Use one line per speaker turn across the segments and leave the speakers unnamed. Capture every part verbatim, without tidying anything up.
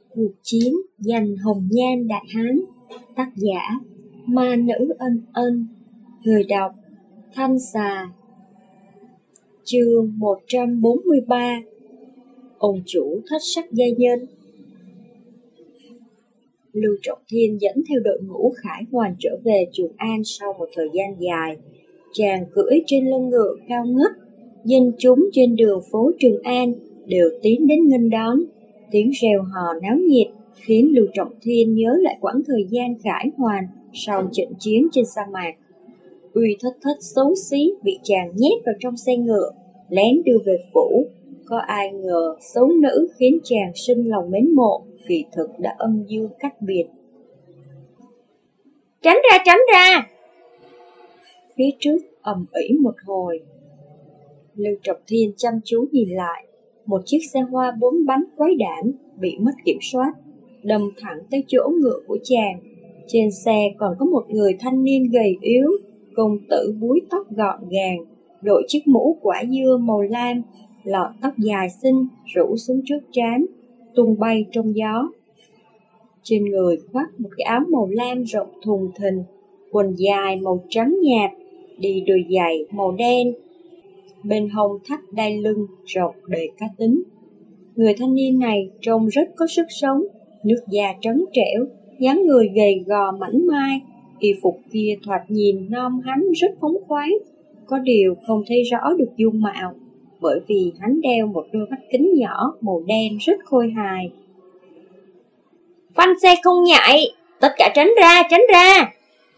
Cuộc chiến giành hồng nhan Đại Hán. Tác giả Ma Nữ Ân Ân. Người đọc Thanh Xà. Chương một trăm bốn mươi ba. Ông chủ thất sắc giai nhân. Lưu Trọng Thiên dẫn theo đội ngũ khải hoàn trở về Trường An sau một thời gian dài. Chàng cưỡi trên lưng ngựa cao ngất, dân chúng trên đường phố Trường An đều tiến đến nghênh đón. Tiếng reo hò náo nhiệt khiến Lưu Trọng Thiên nhớ lại quãng thời gian khải hoàn sau trận chiến trên sa mạc. Uy Thất Thất xấu xí bị chàng nhét vào trong xe ngựa, lén đưa về phủ. Có ai ngờ xấu nữ khiến chàng sinh lòng mến mộ, kỳ thực đã âm dương cách biệt.
Tránh ra, tránh ra!
Phía trước ầm ĩ một hồi. Lưu Trọng Thiên chăm chú nhìn lại, một chiếc xe hoa bốn bánh quái đản bị mất kiểm soát, đâm thẳng tới chỗ ngựa của chàng. Trên xe còn có một người thanh niên gầy yếu, công tử búi tóc gọn gàng, đội chiếc mũ quả dưa màu lam, lọn tóc dài xinh rủ xuống trước trán, tung bay trong gió. Trên người khoác một cái áo màu lam rộng thùng thình, quần dài màu trắng nhạt, đi đôi giày màu đen, bên hông thắt đai lưng rộng đầy cá tính. Người thanh niên này trông rất có sức sống, nước da trắng trẻo, dáng người gầy gò mảnh mai, y phục kia thoạt nhìn non hắn rất phóng khoáng, có điều không thấy rõ được dung mạo, bởi vì hắn đeo một đôi mắt kính nhỏ màu đen rất khôi hài.
Phanh xe không nhạy, tất cả tránh ra, tránh ra!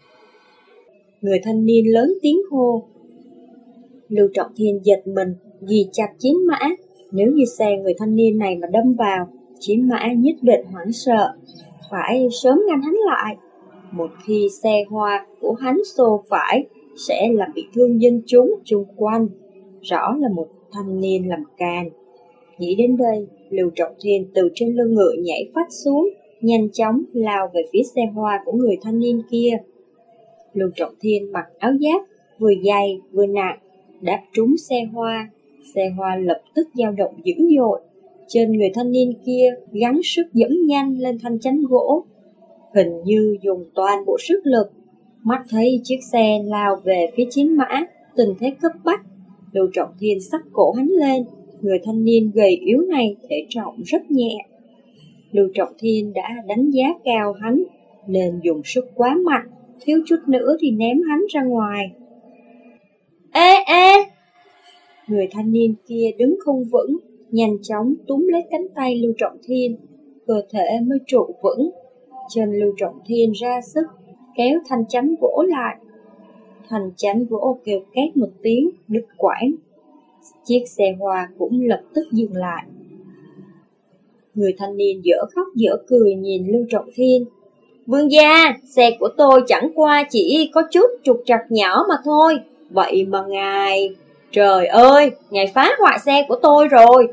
Người thanh niên lớn tiếng hô. Lưu Trọng Thiên giật mình, ghi chặt chiến mã. Nếu như xe người thanh niên này mà đâm vào, chiến mã nhất định hoảng sợ, phải sớm ngăn hắn lại. Một khi xe hoa của hắn xô phải, sẽ làm bị thương dân chúng chung quanh. Rõ là một thanh niên làm càn. Nghĩ đến đây, Lưu Trọng Thiên từ trên lưng ngựa nhảy phát xuống, nhanh chóng lao về phía xe hoa của người thanh niên kia. Lưu Trọng Thiên mặc áo giáp vừa dày vừa nặng, đáp trúng xe hoa. Xe hoa lập tức dao động dữ dội. Trên người thanh niên kia gắng sức dẫm nhanh lên thanh chắn gỗ, hình như dùng toàn bộ sức lực. Mắt thấy chiếc xe lao về phía chiến mã, tình thế cấp bách. Lưu Trọng Thiên xách cổ hắn lên. Người thanh niên gầy yếu này thể trọng rất nhẹ. Lưu Trọng Thiên đã đánh giá cao hắn, nên dùng sức quá mạnh, thiếu chút nữa thì ném hắn ra ngoài.
Ê ê!
Người thanh niên kia đứng không vững, nhanh chóng túm lấy cánh tay Lưu Trọng Thiên, cơ thể mới trụ vững. Chân Lưu Trọng Thiên ra sức kéo thanh chắn gỗ lại. Thanh chắn gỗ kêu két một tiếng, đứt quãng. Chiếc xe hoa cũng lập tức dừng lại. Người thanh niên dở khóc dở cười nhìn Lưu Trọng Thiên.
Vương gia, xe của tôi chẳng qua chỉ có chút trục trặc nhỏ mà thôi. Vậy mà ngài... Trời ơi, ngài phá hoại xe của tôi rồi.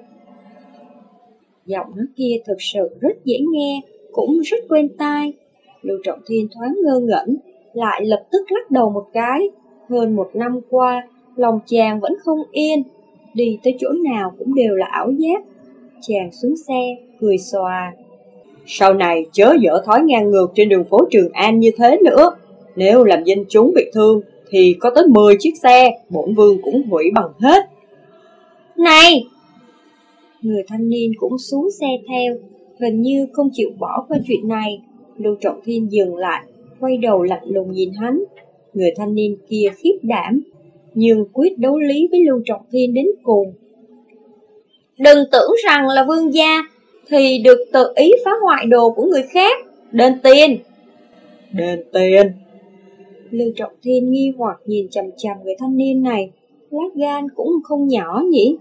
Giọng nói kia thực sự rất dễ nghe, cũng rất quen tai. Lưu Trọng Thiên thoáng ngơ ngẩn, lại lập tức lắc đầu một cái. Hơn một năm qua, lòng chàng vẫn không yên, đi tới chỗ nào cũng đều là ảo giác. Chàng xuống xe, cười xòa.
Sau này chớ dở thói ngang ngược trên đường phố Trường An như thế nữa. Nếu làm dân chúng bị thương, thì có tới mười chiếc xe, bổn vương cũng hủy bằng hết.
Này!
Người thanh niên cũng xuống xe theo, hình như không chịu bỏ qua chuyện này. Lưu Trọng Thiên dừng lại, quay đầu lạnh lùng nhìn hắn. Người thanh niên kia khiếp đảm, nhưng quyết đấu lý với Lưu Trọng Thiên đến cùng.
Đừng tưởng rằng là vương gia thì được tự ý phá hoại đồ của người khác. Đền tiền!
Đền tiền!
Lưu Trọng Thiên nghi hoặc nhìn chằm chằm người thanh niên này, lá gan cũng không nhỏ nhỉ.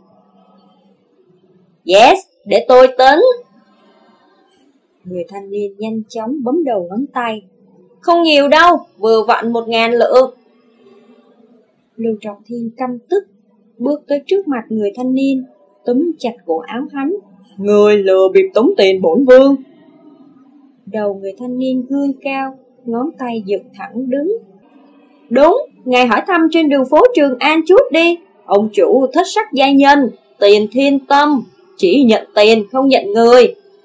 Yes, để tôi tính.
Người thanh niên nhanh chóng bấm đầu ngón tay.
Không nhiều đâu, vừa vặn một ngàn lượng.
Lưu Trọng Thiên căm tức, bước tới trước mặt người thanh niên, túm chặt cổ áo hắn.
Người lừa bịp tống tiền bổn vương.
Đầu người thanh niên gương cao, ngón tay dựng thẳng đứng.
Đúng, ngài hỏi thăm trên đường phố Trường An chút đi. Ông chủ thất sắc giai nhân, tiền thiên tâm, chỉ nhận tiền không nhận người.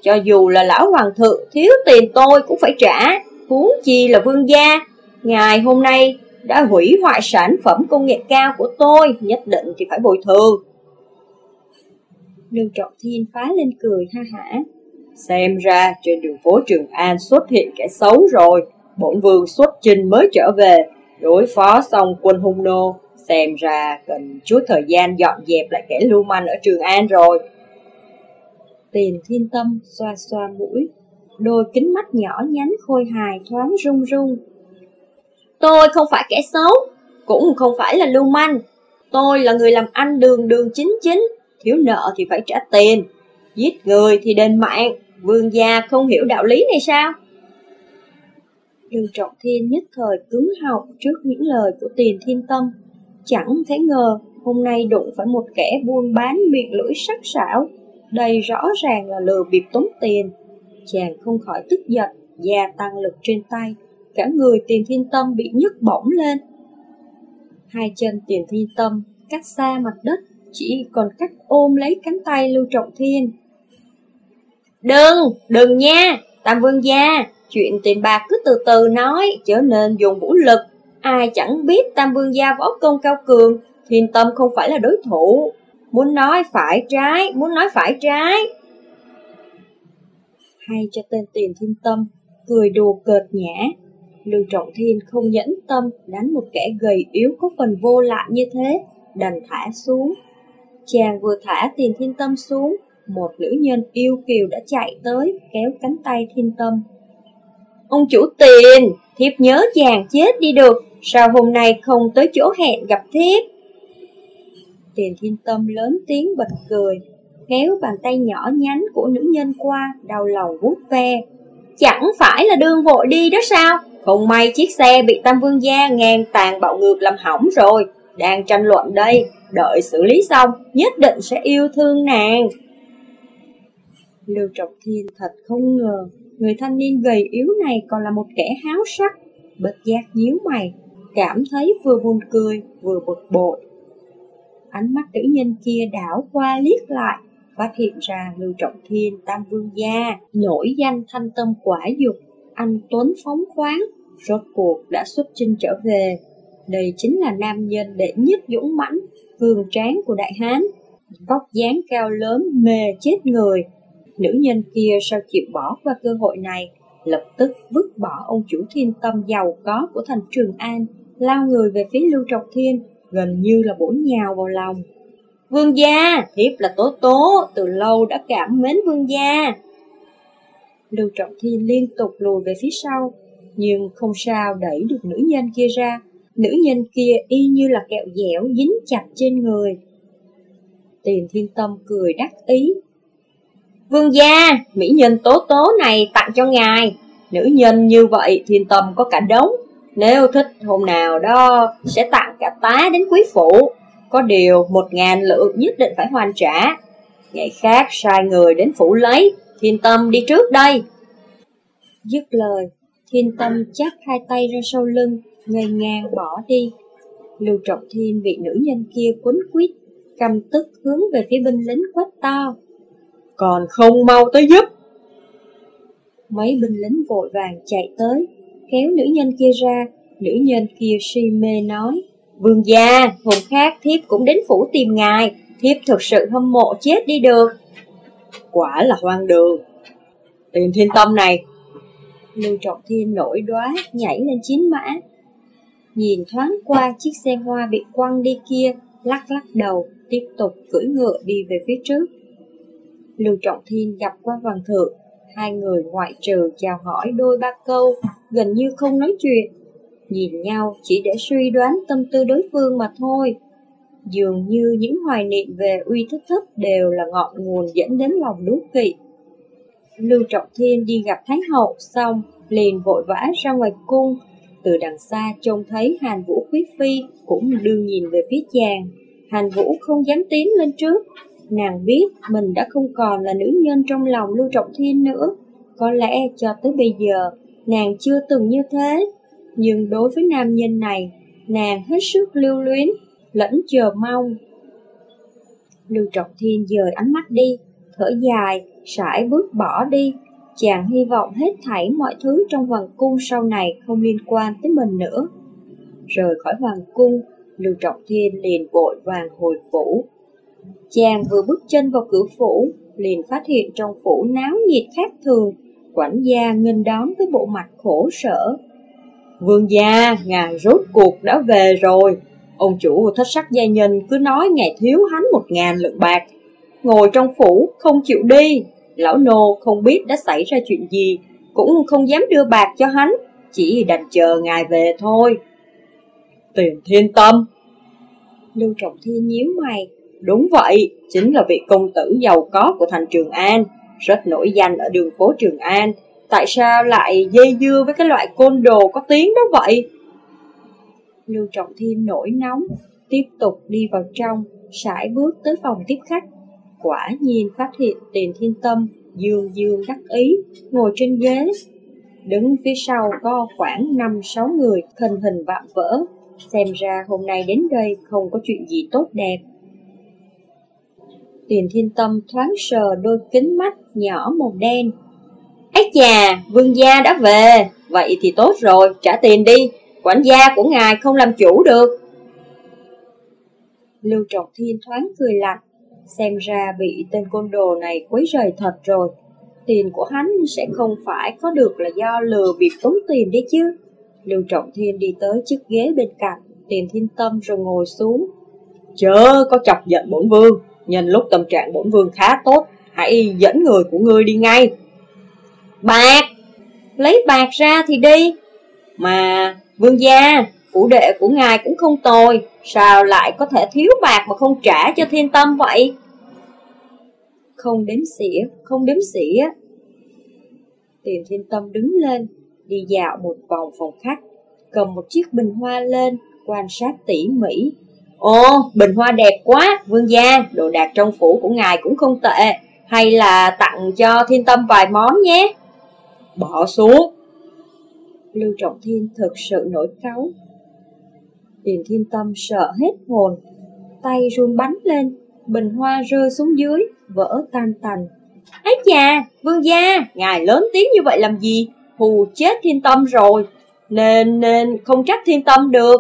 cho dù là lão hoàng thượng thiếu tiền tôi cũng phải trả, huống chi là vương gia. Ngài hôm nay đã hủy hoại sản phẩm công nghệ cao của tôi, nhất định thì phải bồi thường.
Lưu Trọng Thiên phá lên cười ha hả.
Xem ra trên đường phố Trường An xuất hiện kẻ xấu rồi. Bổn vương xuất chinh mới trở về, đối phó xong quân hung nô, xem ra cần chút thời gian dọn dẹp lại kẻ lưu manh ở Trường An rồi.
Tiền Thiên Tâm xoa xoa mũi, đôi kính mắt nhỏ nhắn khôi hài thoáng rung rung.
Tôi không phải kẻ xấu, cũng không phải là lưu manh. Tôi là người làm ăn đường đường chính chính, thiếu nợ thì phải trả tiền, giết người thì đền mạng. Vương gia không hiểu đạo lý này sao?
Lưu Trọng Thiên nhất thời cứng họng trước những lời của Tiền Thiên Tâm. Chẳng thể ngờ hôm nay đụng phải một kẻ buôn bán miệng lưỡi sắc sảo, đây rõ ràng là lừa bịp tống tiền. Chàng không khỏi tức giận, gia tăng lực trên tay, cả người Tiền Thiên Tâm bị nhấc bổng lên. Hai chân Tiền Thiên Tâm cách xa mặt đất, chỉ còn cách ôm lấy cánh tay Lưu Trọng Thiên.
Đừng, đừng nha, Tam vương gia, chuyện tiền bạc cứ từ từ nói, chớ nên dùng vũ lực. Ai chẳng biết Tam vương gia võ công cao cường, Thiên Tâm không phải là đối thủ. Muốn nói phải trái, muốn nói phải trái.
Hay cho tên Tiền Thiên Tâm cười đùa cợt nhã. Lưu Trọng Thiên không nhẫn tâm đánh một kẻ gầy yếu có phần vô lại như thế, đành thả xuống. Chàng vừa thả Tiền Thiên Tâm xuống, một nữ nhân yêu kiều đã chạy tới kéo cánh tay Thiên Tâm.
Ông chủ Tiền, thiếp nhớ chàng chết đi được, sao hôm nay không tới chỗ hẹn gặp thiếp?
Tiền Thiên Tâm lớn tiếng bật cười, kéo bàn tay nhỏ nhắn của nữ nhân qua, đau lòng vuốt ve.
Chẳng phải là đương vội đi đó sao? Không may chiếc xe bị Tam vương gia ngang tàn bạo ngược làm hỏng rồi. Đang tranh luận đây, đợi xử lý xong, nhất định sẽ yêu thương nàng.
Lưu Trọng Thiên thật không ngờ, người thanh niên gầy yếu này còn là một kẻ háo sắc, bất giác nhíu mày, cảm thấy vừa buồn cười, vừa bực bội. Ánh mắt nữ nhân kia đảo qua liếc lại, phát hiện ra Lưu Trọng Thiên Tam vương gia, nổi danh thanh tâm quả dục, anh tuấn phóng khoáng, rốt cuộc đã xuất chinh trở về. Đây chính là nam nhân đệ nhất dũng mãnh, cường tráng của Đại Hán, vóc dáng cao lớn mê chết người. Nữ nhân kia sao chịu bỏ qua cơ hội này, lập tức vứt bỏ ông chủ Thiên Tâm giàu có của thành Trường An, lao người về phía Lưu Trọng Thiên, gần như là bổ nhào vào lòng.
Vương gia, thiếp là Tố Tố, từ lâu đã cảm mến vương gia.
Lưu Trọng Thiên liên tục lùi về phía sau, nhưng không sao đẩy được nữ nhân kia ra. Nữ nhân kia y như là kẹo dẻo dính chặt trên người. Tiền Thiên Tâm cười đắc ý.
Vương gia, mỹ nhân Tố Tố này tặng cho ngài. Nữ nhân như vậy Thiên Tâm có cả đống. Nếu thích hôm nào đó sẽ tặng cả tá đến quý phủ. Có điều một ngàn lượng nhất định phải hoàn trả. Ngày khác sai người đến phủ lấy. Thiên Tâm đi trước đây.
Dứt lời, Thiên Tâm chắp hai tay ra sau lưng, ngây ngang bỏ đi. Lưu Trọng Thiên bị nữ nhân kia quấn quýt, căm tức hướng về phía binh lính quát to.
Còn không mau tới giúp.
Mấy binh lính vội vàng chạy tới, kéo nữ nhân kia ra. Nữ nhân kia si mê nói.
Vương gia, hôm khác thiếp cũng đến phủ tìm ngài. Thiếp thực sự hâm mộ chết đi được.
Quả là hoang đường. Tiền Thiên Tâm này.
Lưu Trọng Thiên nổi đoá nhảy lên chiến mã, nhìn thoáng qua chiếc xe hoa bị quăng đi kia, lắc lắc đầu, tiếp tục cưỡi ngựa đi về phía trước. Lưu Trọng Thiên gặp qua hoàng thượng, hai người ngoại trừ chào hỏi đôi ba câu, gần như không nói chuyện, nhìn nhau chỉ để suy đoán tâm tư đối phương mà thôi. Dường như những hoài niệm về Uy Thích Thích đều là ngọn nguồn dẫn đến lòng đố kỵ. Lưu Trọng Thiên đi gặp Thái hậu xong, liền vội vã ra ngoài cung. Từ đằng xa trông thấy Hàn Vũ quý phi cũng đương nhìn về phía chàng. Hàn Vũ không dám tiến lên trước. Nàng biết mình đã không còn là nữ nhân trong lòng Lưu Trọng Thiên nữa. Có lẽ cho tới bây giờ nàng chưa từng như thế. Nhưng đối với nam nhân này, nàng hết sức lưu luyến, lẫn chờ mong. Lưu Trọng Thiên dời ánh mắt đi, thở dài, sải bước bỏ đi. Chàng hy vọng hết thảy mọi thứ trong hoàng cung sau này không liên quan tới mình nữa. Rời khỏi hoàng cung, Lưu Trọng Thiên liền vội vàng hồi phủ. Chàng vừa bước chân vào cửa phủ, liền phát hiện trong phủ náo nhiệt khác thường. Quản gia nghênh đón với bộ mặt khổ sở.
Vương gia, ngài rốt cuộc đã về rồi. Ông chủ thất sắc gia nhân cứ nói ngài thiếu hắn một ngàn lượng bạc, ngồi trong phủ không chịu đi. Lão nô không biết đã xảy ra chuyện gì, cũng không dám đưa bạc cho hắn, chỉ đành chờ ngài về thôi. Tiền Thiên Tâm.
Lưu Trọng Thiên nhíu mày.
Đúng vậy, chính là vị công tử giàu có của thành Trường An, rất nổi danh ở đường phố Trường An. Tại sao lại dây dưa với cái loại côn đồ có tiếng đó vậy?
Lưu Trọng Thiên nổi nóng, tiếp tục đi vào trong, sải bước tới phòng tiếp khách. Quả nhiên phát hiện Tiền Thiên Tâm dương dương đắc ý, ngồi trên ghế. Đứng phía sau có khoảng năm sáu người thân hình vạm vỡ. Xem ra hôm nay đến đây không có chuyện gì tốt đẹp. Tiền Thiên Tâm thoáng sờ đôi kính mắt nhỏ màu đen.
Ấy chà, vương gia đã về. Vậy thì tốt rồi, trả tiền đi. Quản gia của ngài không làm chủ được.
Lưu Trọng Thiên thoáng cười lạnh. Xem ra bị tên côn đồ này quấy rầy thật rồi. Tiền của hắn sẽ không phải có được là do lừa bịp tốn tiền đấy chứ. Lưu Trọng Thiên đi tới chiếc ghế bên cạnh Tiền Thiên Tâm rồi ngồi xuống.
Chớ có chọc giận bổn vương. Nhân lúc tâm trạng bổn vương khá tốt, hãy dẫn người của ngươi đi ngay.
Bạc! Lấy bạc ra thì đi. Mà vương gia, phủ đệ của ngài cũng không tồi, sao lại có thể thiếu bạc mà không trả cho Thiên Tâm vậy?
Không đếm xỉa, không đếm xỉa. Tiền Thiên Tâm đứng lên, đi dạo một vòng phòng khách, cầm một chiếc bình hoa lên, quan sát tỉ mỉ.
Ồ, bình hoa đẹp quá, vương gia, đồ đạc trong phủ của ngài cũng không tệ, hay là tặng cho Thiên Tâm vài món nhé.
Bỏ xuống.
Lưu Trọng Thiên thực sự nổi cáu. Tiền Thiên Tâm sợ hết hồn, tay run bắn lên, bình hoa rơi xuống dưới, vỡ tan tành.
Ấy chà, vương gia, ngài lớn tiếng như vậy làm gì? Hù chết Thiên Tâm rồi, nên nên không trách Thiên Tâm được.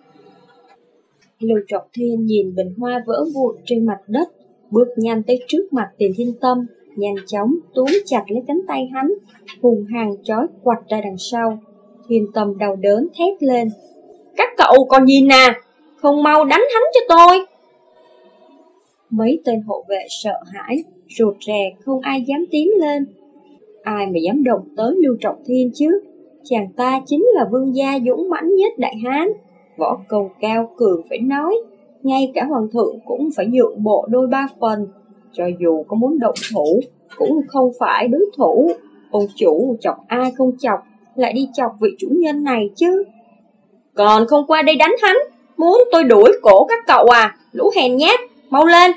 Lưu Trọng Thiên nhìn bình hoa vỡ vụn trên mặt đất, bước nhanh tới trước mặt Tiền Thiên Tâm, nhanh chóng túm chặt lấy cánh tay hắn, hùng hăng trói quặt ra đằng sau. Thiên Tâm đau đớn thét lên.
Các cậu còn nhìn nè, không mau đánh hắn cho tôi.
Mấy tên hộ vệ sợ hãi, rụt rè không ai dám tiến lên. Ai mà dám động tới Lưu Trọng Thiên chứ? Chàng ta chính là vương gia dũng mãnh nhất Đại Hán, võ công cao cường phải nói, ngay cả hoàng thượng cũng phải nhượng bộ đôi ba phần. Cho dù có muốn động thủ, cũng không phải đối thủ. Ông chủ chọc ai không chọc, lại đi chọc vị chủ nhân này chứ.
Còn không qua đây đánh hắn, muốn tôi đuổi cổ các cậu à, lũ hèn nhát, mau lên.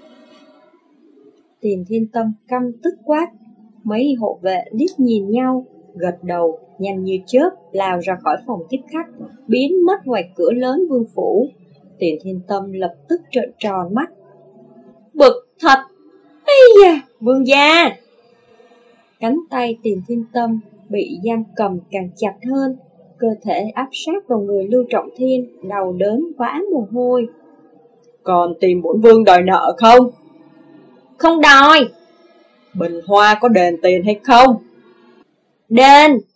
Tiền Thiên Tâm căm tức quát. Mấy hộ vệ liếc nhìn nhau, gật đầu, nhanh như chớp lao ra khỏi phòng tiếp khách, biến mất ngoài cửa lớn vương phủ. Tiền Thiên Tâm lập tức trợn tròn mắt.
Bực thật. Ây da, vương gia.
Cánh tay Tiền Thiên Tâm bị giam cầm càng chặt hơn, cơ thể áp sát vào người Lưu Trọng Thiên, đầu đớn vã mồ hôi.
Còn tìm bổn vương đòi nợ không?
Không đòi.
Bình hoa có đền tiền hay không?
Đền.